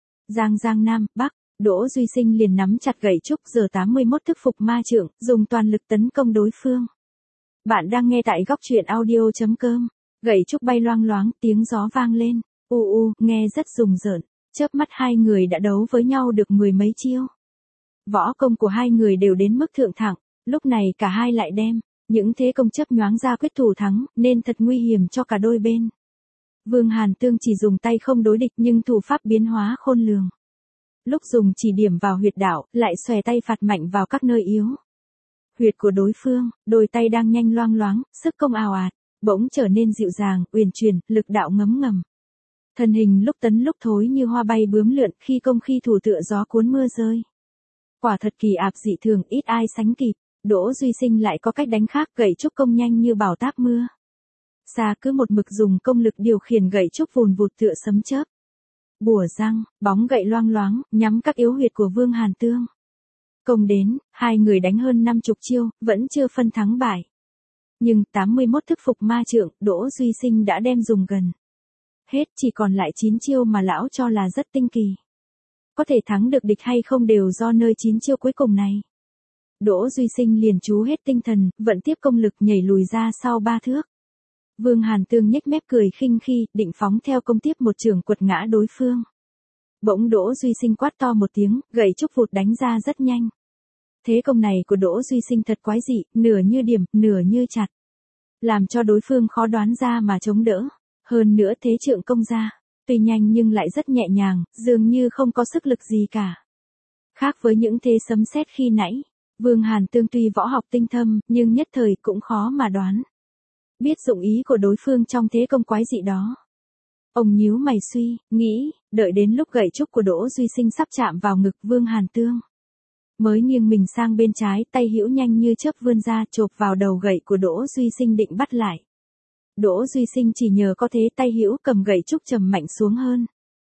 Giang Nam, Bắc. Đỗ Duy Sinh liền nắm chặt gậy trúc giờ 81 thức phục ma trượng, dùng toàn lực tấn công đối phương. Bạn đang nghe tại góc truyện audio.com. Gậy trúc bay loang loáng, tiếng gió vang lên. Nghe rất rùng rợn. Chớp mắt hai người đã đấu với nhau được 10 mấy chiêu. Võ công của hai người đều đến mức thượng thẳng. Lúc này cả hai lại đem những thế công chấp nhoáng ra quyết thủ thắng, nên thật nguy hiểm cho cả đôi bên. Vương Hàn Tương chỉ dùng tay không đối địch nhưng thủ pháp biến hóa khôn lường. Lúc dùng chỉ điểm vào huyệt đạo, lại xòe tay phạt mạnh vào các nơi yếu huyệt của đối phương. Đôi tay đang nhanh loang loáng, sức công ào ạt, bỗng trở nên dịu dàng, uyển chuyển, lực đạo ngấm ngầm. Thân hình lúc tấn lúc thối như hoa bay bướm lượn, khi công khi thủ tựa gió cuốn mưa rơi. Quả thật kỳ ạp dị thường, ít ai sánh kịp. Đỗ Duy Sinh lại có cách đánh khác, gậy trúc công nhanh như bảo táp mưa xa, cứ một mực dùng công lực điều khiển gậy trúc vùn vụt tựa sấm chớp. Bùa răng, bóng gậy loang loáng, nhắm các yếu huyệt của Vương Hàn Tương. Công đến, hai người đánh hơn 50 chiêu, vẫn chưa phân thắng bại. Nhưng 81 thức phục ma trượng, Đỗ Duy Sinh đã đem dùng gần hết, chỉ còn lại 9 chiêu mà lão cho là rất tinh kỳ. Có thể thắng được địch hay không đều do nơi 9 chiêu cuối cùng này. Đỗ Duy Sinh liền chú hết tinh thần, vận tiếp công lực nhảy lùi ra sau 3 thước. Vương Hàn Tương nhếch mép cười khinh khi, định phóng theo công tiếp một chưởng quật ngã đối phương. Bỗng Đỗ Duy Sinh quát to một tiếng, gậy trúc vụt đánh ra rất nhanh. Thế công này của Đỗ Duy Sinh thật quái dị, nửa như điểm, nửa như chặt. Làm cho đối phương khó đoán ra mà chống đỡ. Hơn nữa thế trượng công ra, tuy nhanh nhưng lại rất nhẹ nhàng, dường như không có sức lực gì cả. Khác với những thế sấm sét khi nãy, Vương Hàn Tương tuy võ học tinh thâm, nhưng nhất thời cũng khó mà đoán biết dụng ý của đối phương trong thế công quái dị đó. Ông nhíu mày suy, nghĩ, đợi đến lúc gậy trúc của Đỗ Duy Sinh sắp chạm vào ngực Vương Hàn Tương, mới nghiêng mình sang bên trái, tay hữu nhanh như chớp vươn ra chộp vào đầu gậy của Đỗ Duy Sinh định bắt lại. Đỗ Duy Sinh chỉ nhờ có thế tay hữu cầm gậy trúc trầm mạnh xuống hơn.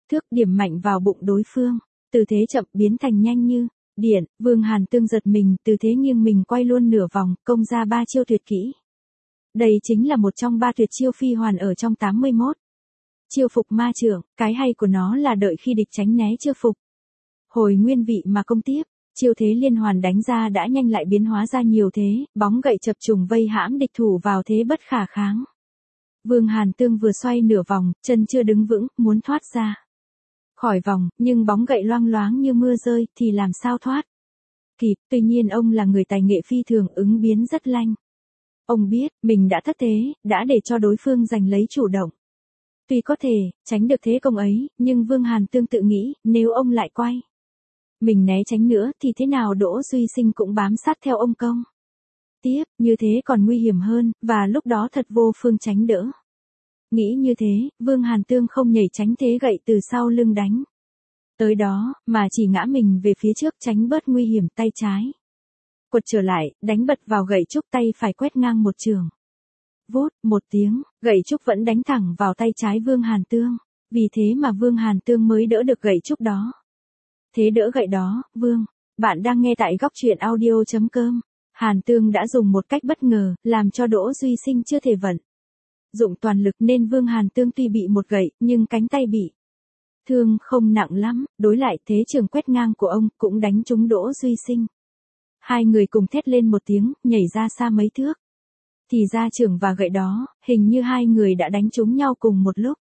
thước điểm mạnh vào bụng đối phương. Từ thế chậm biến thành nhanh như điện, Vương Hàn Tương giật mình, từ thế nghiêng mình quay luôn nửa vòng, công ra 3 chiêu tuyệt kỹ. Đây chính là một trong 3 tuyệt chiêu phi hoàn ở trong 81. Chiêu phục ma chưởng, cái hay của nó là đợi khi địch tránh né chưa phục, hồi nguyên vị mà công tiếp, chiêu thế liên hoàn đánh ra đã nhanh lại biến hóa ra nhiều thế, bóng gậy chập trùng vây hãm địch thủ vào thế bất khả kháng. Vương Hàn Tương vừa xoay nửa vòng, chân chưa đứng vững, muốn thoát ra khỏi vòng, nhưng bóng gậy loang loáng như mưa rơi, thì làm sao thoát kịp, tuy nhiên ông là người tài nghệ phi thường, ứng biến rất lanh. Ông biết, mình đã thất thế, đã để cho đối phương giành lấy chủ động. Tuy có thể, tránh được thế công ấy, nhưng Vương Hàn Tương tự nghĩ, nếu ông lại quay mình né tránh nữa thì thế nào Đỗ Duy Sinh cũng bám sát theo ông công tiếp, như thế còn nguy hiểm hơn, và lúc đó thật vô phương tránh đỡ. Nghĩ như thế, Vương Hàn Tương không nhảy tránh thế gậy từ sau lưng đánh tới đó, mà chỉ ngã mình về phía trước tránh bớt nguy hiểm, tay trái quật trở lại, đánh bật vào gậy trúc, tay phải quét ngang một trường. Vút, một tiếng, gậy trúc vẫn đánh thẳng vào tay trái Vương Hàn Tương. Vì thế mà Vương Hàn Tương mới đỡ được gậy trúc đó. Thế đỡ gậy đó, bạn đang nghe tại góc truyện audio.com. Hàn Tương đã dùng một cách bất ngờ, làm cho Đỗ Duy Sinh chưa thể vận dụng toàn lực, nên Vương Hàn Tương tuy bị một gậy, nhưng cánh tay bị thương không nặng lắm, đối lại thế trường quét ngang của ông cũng đánh trúng Đỗ Duy Sinh. Hai người cùng thét lên một tiếng, nhảy ra xa mấy thước. Thì ra trường và gậy đó, hình như hai người đã đánh trúng nhau cùng một lúc.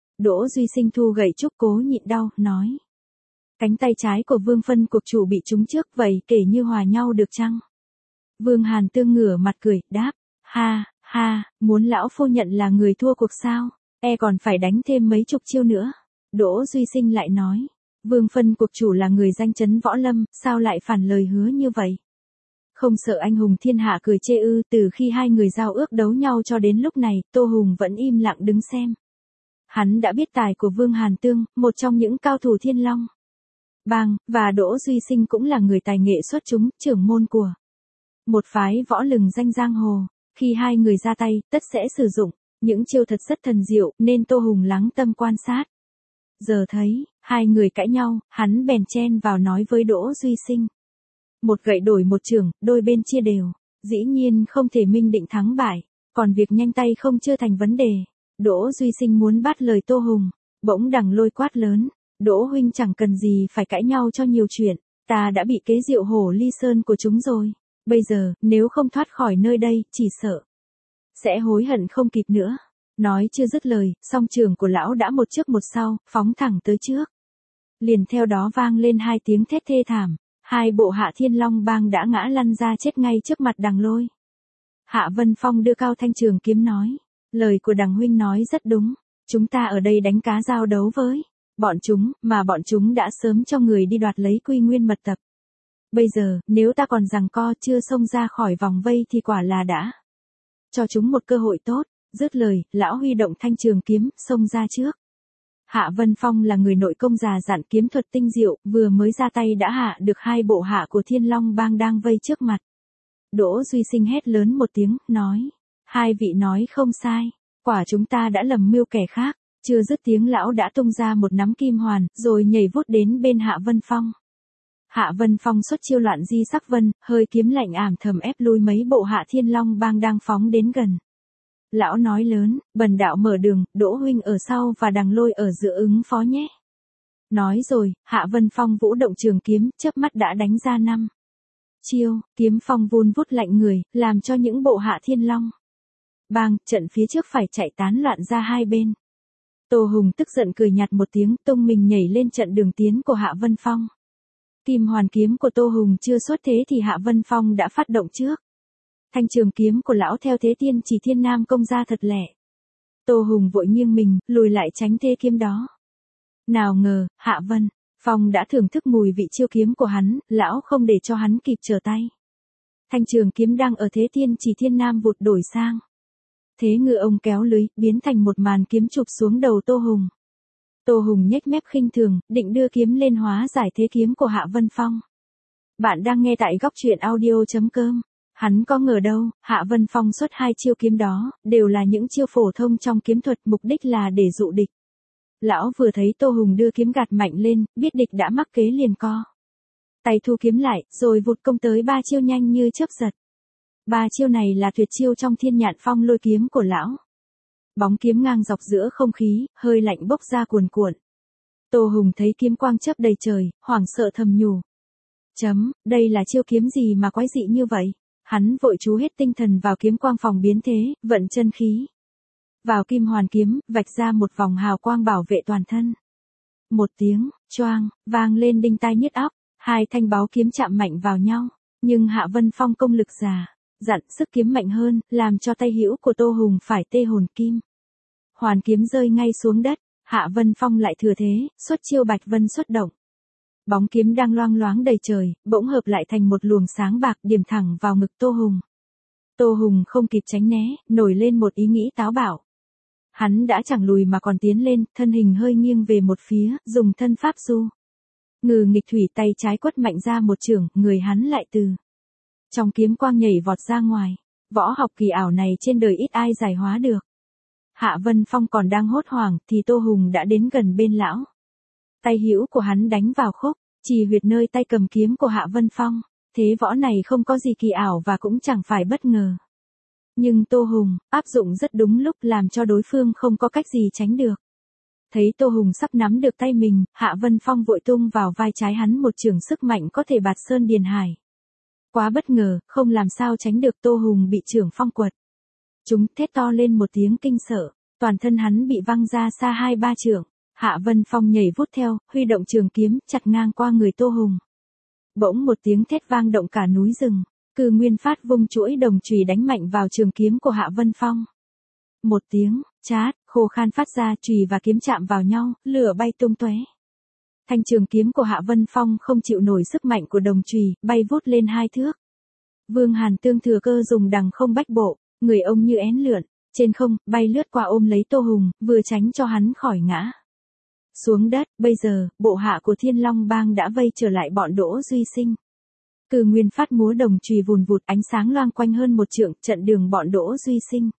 Đỗ Duy Sinh thu gậy trúc cố nhịn đau, nói: cánh tay trái của Vương Phân cuộc chủ bị trúng trước, vậy kể như hòa nhau được chăng? Vương Hàn Tương ngửa mặt cười, đáp: ha, ha, muốn lão phu nhận là người thua cuộc sao? Còn phải đánh thêm mấy chục chiêu nữa. Đỗ Duy Sinh lại nói: Vương Phân cuộc chủ là người danh chấn võ lâm, sao lại phản lời hứa như vậy? Không sợ anh hùng thiên hạ cười chê ư? Từ khi hai người giao ước đấu nhau cho đến lúc này, Tô Hùng vẫn im lặng đứng xem. Hắn đã biết tài của Vương Hàn Tương, một trong những cao thủ Thiên Long Bang, và Đỗ Duy Sinh cũng là người tài nghệ xuất chúng, trưởng môn của một phái võ lừng danh giang hồ. Khi hai người ra tay, tất sẽ sử dụng những chiêu thật rất thần diệu, nên Tô Hùng lắng tâm quan sát. Giờ thấy hai người cãi nhau, hắn bèn chen vào nói với Đỗ Duy Sinh: một gậy đổi một chưởng, đôi bên chia đều, dĩ nhiên không thể minh định thắng bại, còn việc nhanh tay không chưa thành vấn đề. Đỗ Duy Sinh muốn bắt lời Tô Hùng, bỗng Đằng Lôi quát lớn: Đỗ huynh chẳng cần gì phải cãi nhau cho nhiều chuyện, ta đã bị kế diệu hổ ly sơn của chúng rồi. Bây giờ, nếu không thoát khỏi nơi đây, chỉ sợ sẽ hối hận không kịp nữa. Nói chưa dứt lời, song trường của lão đã một trước một sau, phóng thẳng tới trước. Liền theo đó vang lên hai tiếng thét thê thảm, hai bộ hạ Thiên Long Bang đã ngã lăn ra chết ngay trước mặt Đằng Lôi. Hạ Vân Phong đưa cao thanh trường kiếm nói: lời của Đằng huynh nói rất đúng, chúng ta ở đây đánh cá giao đấu với bọn chúng, mà bọn chúng đã sớm cho người đi đoạt lấy Quy Nguyên mật tập. Bây giờ, nếu ta còn giằng co chưa xông ra khỏi vòng vây thì quả là đã cho chúng một cơ hội tốt. Dứt lời, lão huy động thanh trường kiếm, xông ra trước. Hạ Vân Phong là người nội công già dặn, kiếm thuật tinh diệu, vừa mới ra tay đã hạ được hai bộ hạ của Thiên Long Bang đang vây trước mặt. Đỗ Duy Sinh hét lớn một tiếng, nói: hai vị nói không sai, quả chúng ta đã lầm mưu kẻ khác. Chưa dứt tiếng lão đã tung ra một nắm kim hoàn, rồi nhảy vút đến bên Hạ Vân Phong. Hạ Vân Phong xuất chiêu loạn di sắc vân, hơi kiếm lạnh ảm thầm ép lui mấy bộ hạ Thiên Long Bang đang phóng đến gần. Lão nói lớn: bần đạo mở đường, Đỗ huynh ở sau và Đằng Lôi ở giữa ứng phó nhé. Nói rồi, Hạ Vân Phong vũ động trường kiếm, chớp mắt đã đánh ra 5 chiêu, kiếm phong vun vút lạnh người, làm cho những bộ hạ Thiên Long Bang trận phía trước phải chạy tán loạn ra hai bên. Tô Hùng tức giận cười nhạt một tiếng, tung mình nhảy lên trận đường tiến của Hạ Vân Phong. Kim hoàn kiếm của Tô Hùng chưa xuất thế thì Hạ Vân Phong đã phát động trước. Thanh trường kiếm của lão theo thế tiên chỉ thiên nam công ra thật lẹ. Tô Hùng vội nghiêng mình, lùi lại tránh thế kiếm đó. Nào ngờ, Hạ Vân Phong đã thưởng thức mùi vị chiêu kiếm của hắn, lão không để cho hắn kịp trở tay. Thanh trường kiếm đang ở thế tiên chỉ thiên nam vụt đổi sang thế ngựa ông kéo lưới, biến thành một màn kiếm chụp xuống đầu Tô Hùng. Tô Hùng nhếch mép khinh thường, định đưa kiếm lên hóa giải thế kiếm của Hạ Vân Phong. Bạn đang nghe tại góc truyện audio.com. Hắn có ngờ đâu, Hạ Vân Phong xuất hai chiêu kiếm đó, đều là những chiêu phổ thông trong kiếm thuật, mục đích là để dụ địch Lão vừa thấy Tô Hùng đưa kiếm gạt mạnh lên, biết địch đã mắc kế liền co. Tay thu kiếm lại, rồi vụt công tới 3 chiêu nhanh như chớp giật. 3 chiêu này là tuyệt chiêu trong Thiên Nhạn Phong Lôi kiếm của lão. Bóng kiếm ngang dọc giữa không khí, hơi lạnh bốc ra cuồn cuộn. Tô Hùng thấy kiếm quang chớp đầy trời, hoảng sợ thầm nhủ. Đây là chiêu kiếm gì mà quái dị như vậy? Hắn vội chú hết tinh thần vào kiếm quang phòng biến thế, vận chân khí. Vào kim hoàn kiếm, vạch ra một vòng hào quang bảo vệ toàn thân. Một tiếng, choang, vang lên đinh tai nhức óc, hai thanh báu kiếm chạm mạnh vào nhau. Nhưng Hạ Vân Phong công lực già, dặn sức kiếm mạnh hơn, làm cho tay hữu của Tô Hùng phải tê hồn kim. Hoàn kiếm rơi ngay xuống đất, Hạ Vân Phong lại thừa thế, xuất chiêu Bạch Vân xuất động. Bóng kiếm đang loang loáng đầy trời, bỗng hợp lại thành một luồng sáng bạc điểm thẳng vào ngực Tô Hùng. Tô Hùng không kịp tránh né, nổi lên một ý nghĩ táo bạo. Hắn đã chẳng lùi mà còn tiến lên, thân hình hơi nghiêng về một phía, dùng thân pháp du. Ngừ nghịch thủy, tay trái quất mạnh ra một chưởng, người hắn lại từ trong kiếm quang nhảy vọt ra ngoài. Võ học kỳ ảo này trên đời ít ai giải hóa được. Hạ Vân Phong còn đang hốt hoảng thì Tô Hùng đã đến gần bên lão. Tay hữu của hắn đánh vào khúc, chỉ huyệt nơi tay cầm kiếm của Hạ Vân Phong. Thế võ này không có gì kỳ ảo và cũng chẳng phải bất ngờ. Nhưng Tô Hùng áp dụng rất đúng lúc, làm cho đối phương không có cách gì tránh được. Thấy Tô Hùng sắp nắm được tay mình, Hạ Vân Phong vội tung vào vai trái hắn một chưởng sức mạnh có thể bạt sơn điền hải. Quá bất ngờ, không làm sao tránh được, Tô Hùng bị chưởng phong quật. Chúng thét to lên một tiếng kinh sợ, toàn thân hắn bị văng ra xa 2-3 trượng. Hạ Vân Phong nhảy vút theo, huy động trường kiếm, chặt ngang qua người Tô Hùng. Bỗng một tiếng thét vang động cả núi rừng, Cư Nguyên Phát vung chuỗi đồng chùy đánh mạnh vào trường kiếm của Hạ Vân Phong. Một tiếng chát khô khan phát ra, chùy và kiếm chạm vào nhau, lửa bay tung tóe. Thanh trường kiếm của Hạ Vân Phong không chịu nổi sức mạnh của đồng chùy, bay vút lên 2 thước. Vương Hàn Tương thừa cơ dùng đằng không bách bộ, người ông như én lượn, trên không, bay lướt qua ôm lấy Tô Hùng, vừa tránh cho hắn khỏi ngã xuống đất. Bây giờ, bộ hạ của Thiên Long Bang đã vây trở lại bọn Đỗ Duy Sinh. Cư Nguyên Phát múa đồng chùy vùn vụt, ánh sáng loang quanh hơn một trượng, chặn đường bọn Đỗ Duy Sinh.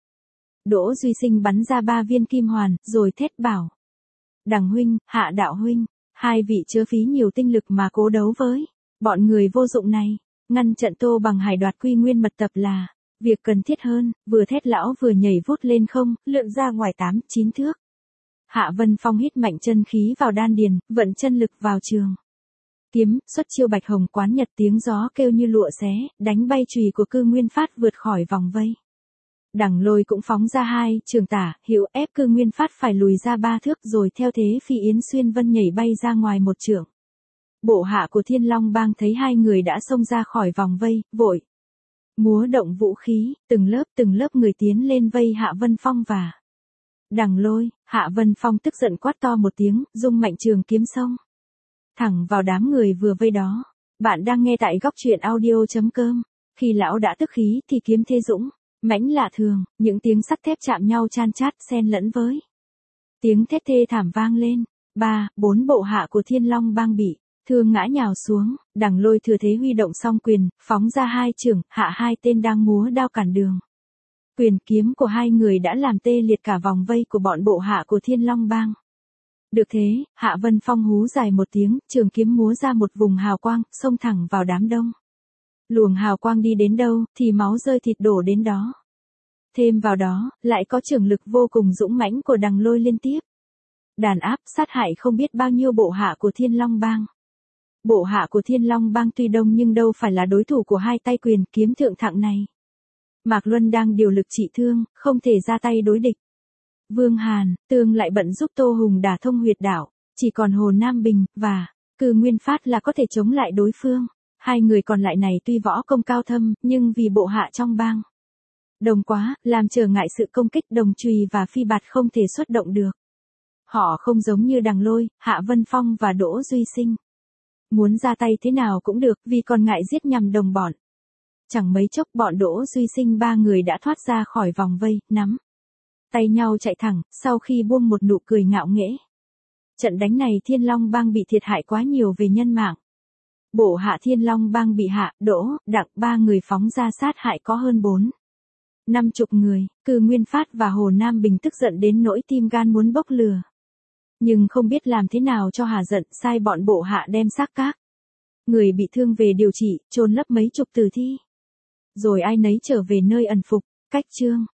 Đỗ Duy Sinh bắn ra 3 viên kim hoàn, rồi thét bảo: Đằng huynh, Hạ đạo huynh, hai vị chớ phí nhiều tinh lực mà cố đấu với bọn người vô dụng này. Ngăn trận Tô Bằng Hải đoạt Quy Nguyên mật tập là việc cần thiết hơn. Vừa thét lão vừa nhảy vút lên không, lượn ra ngoài 8-9 thước. Hạ Vân Phong hít mạnh chân khí vào đan điền, vận chân lực vào trường kiếm, xuất chiêu Bạch Hồng Quán Nhật, tiếng gió kêu như lụa xé, đánh bay chùy của Cư Nguyên Phát vượt khỏi vòng vây. Đằng Lôi cũng phóng ra 2 trường tả hữu, ép Cư Nguyên Phát phải lùi ra 3 thước, rồi theo thế Phi Yến Xuyên Vân nhảy bay ra ngoài một trượng. Bộ hạ của Thiên Long Bang thấy hai người đã xông ra khỏi vòng vây, vội múa động vũ khí, từng lớp người tiến lên vây Hạ Vân Phong và Đằng Lôi. Hạ Vân Phong tức giận quát to một tiếng, dung mạnh trường kiếm xông thẳng vào đám người vừa vây đó. Bạn đang nghe tại góc truyện audio.com. Khi lão đã tức khí thì kiếm thế dũng mãnh lạ thường, những tiếng sắt thép chạm nhau chan chát xen lẫn với tiếng thét thê thảm vang lên. 3-4 bộ hạ của Thiên Long Bang bị thương ngã nhào xuống. Đằng Lôi thừa thế huy động song quyền, phóng ra 2 chưởng, hạ 2 tên đang múa đao cản đường. Quyền kiếm của hai người đã làm tê liệt cả vòng vây của bọn bộ hạ của Thiên Long Bang. Được thế, Hạ Vân Phong hú dài một tiếng, trường kiếm múa ra một vùng hào quang, xông thẳng vào đám đông. Luồng hào quang đi đến đâu, thì máu rơi thịt đổ đến đó. Thêm vào đó, lại có chưởng lực vô cùng dũng mãnh của Đằng Lôi liên tiếp đàn áp sát hại không biết bao nhiêu bộ hạ của Thiên Long Bang. Bộ hạ của Thiên Long Bang tuy đông nhưng đâu phải là đối thủ của hai tay quyền kiếm thượng thặng này. Mạc Luân đang điều lực trị thương, không thể ra tay đối địch. Vương Hàn Tương lại bận giúp Tô Hùng đả thông huyệt đạo, chỉ còn Hồ Nam Bình và Cư Nguyên Phát là có thể chống lại đối phương. Hai người còn lại này tuy võ công cao thâm, nhưng vì bộ hạ trong bang đông quá, làm trở ngại sự công kích, đồng chùy và phi bạt không thể xuất động được. Họ không giống như Đằng Lôi, Hạ Vân Phong và Đỗ Duy Sinh. Muốn ra tay thế nào cũng được, vì còn ngại giết nhầm đồng bọn. Chẳng mấy chốc bọn Đỗ Duy Sinh 3 người đã thoát ra khỏi vòng vây, nắm tay nhau chạy thẳng, sau khi buông một nụ cười ngạo nghễ. Trận đánh này Thiên Long Bang bị thiệt hại quá nhiều về nhân mạng. Bộ hạ Thiên Long Bang bị Hạ, Đỗ, Đặng 3 người phóng ra sát hại có hơn 40-50 người. Cư Nguyên Phát và Hồ Nam Bình tức giận đến nỗi tim gan muốn bốc lửa. Nhưng không biết làm thế nào cho hà giận, sai bọn bộ hạ đem xác các người bị thương về điều trị, chôn lấp mấy chục tử thi. Rồi ai nấy trở về nơi ẩn phục, cách chương.